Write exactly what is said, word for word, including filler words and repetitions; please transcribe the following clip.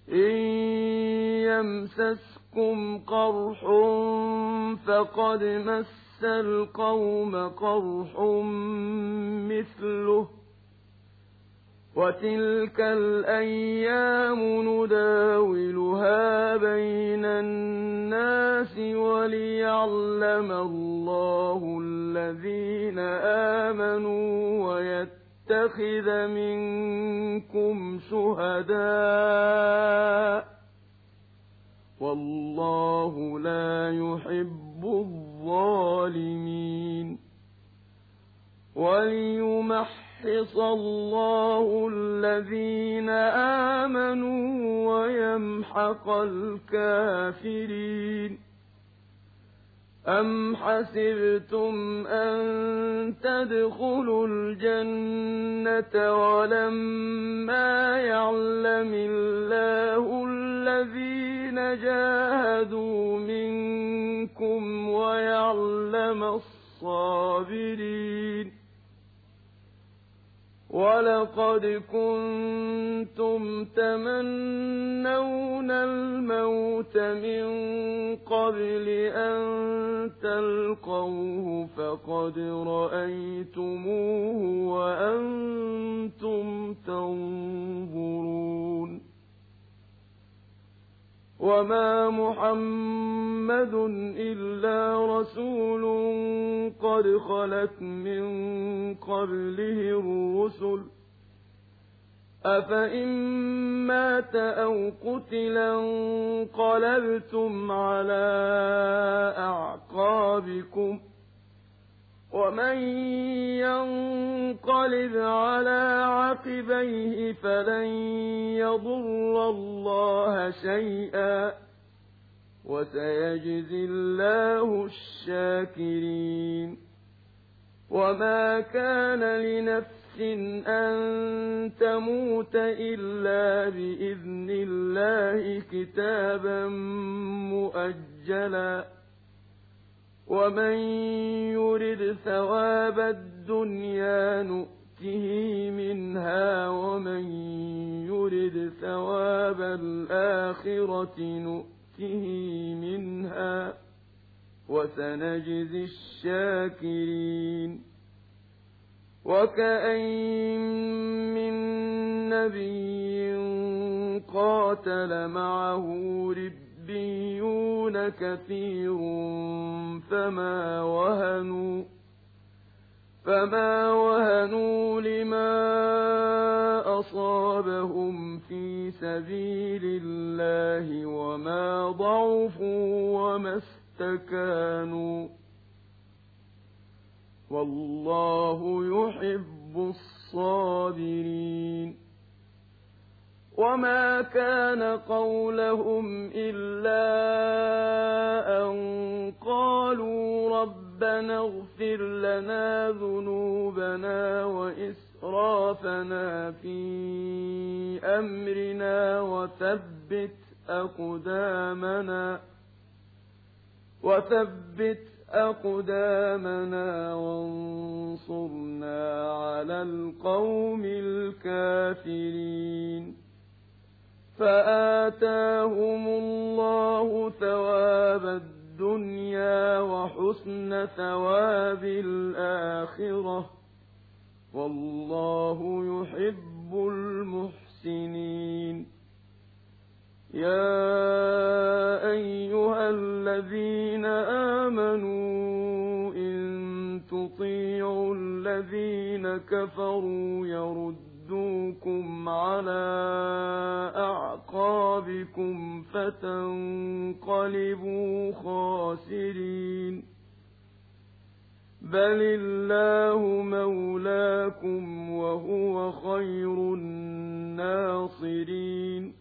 إن يمسسكم قرح فقد مس القوم قرح مثله وتلك الأيام نداولها بين الناس وليعلم الله الذين آمنوا ويتخذ منكم شهداء والله لا يحب الظالمين وليمحص الله الذين آمنوا ويمحق الكافرين أم حسبتم أن تدخلوا الجنة ولما يعلم الله الذين جاهدوا منكم ويعلم الصابرين ولقد كنتم تمنون الموت من قبل أن تلقوه فقد رأيتموه وأنتم تنظرون وما محمد إلا رسول قد خلت من قبله الرسل أفإن مات أو قتلا انقلبتم على أعقابكم ومن ينقلب على عقبيه فلن يضر الله شيئا وسيجزي الله الشاكرين وما كان لنفس أن تموت إلا بإذن الله كتابا مؤجلا ومن يرد ثواب الدنيا نؤته منها ومن يرد ثواب الآخرة نؤته منها وسنجزي الشاكرين وكأين من نبي قاتل معه ربيون كثير فما وهنوا فما وهنوا لما أصابهم في سبيل الله وما ضعفوا وما استكانوا والله يحب الصابرين وما كان قولهم إلا أن قالوا ربنا اغفر لنا ذنوبنا وإسرافنا في أمرنا وثبت أقدامنا وثبت أقدامنا وانصرنا على القوم الكافرين فآتاهم الله ثواب الدنيا وحسن ثواب الآخرة والله يحب المحسنين يا أيها الذين آمنوا إن تطيعوا الذين كفروا يردوكم على أعقابكم فتنقلبوا خاسرين بل الله مولاكم وهو خير الناصرين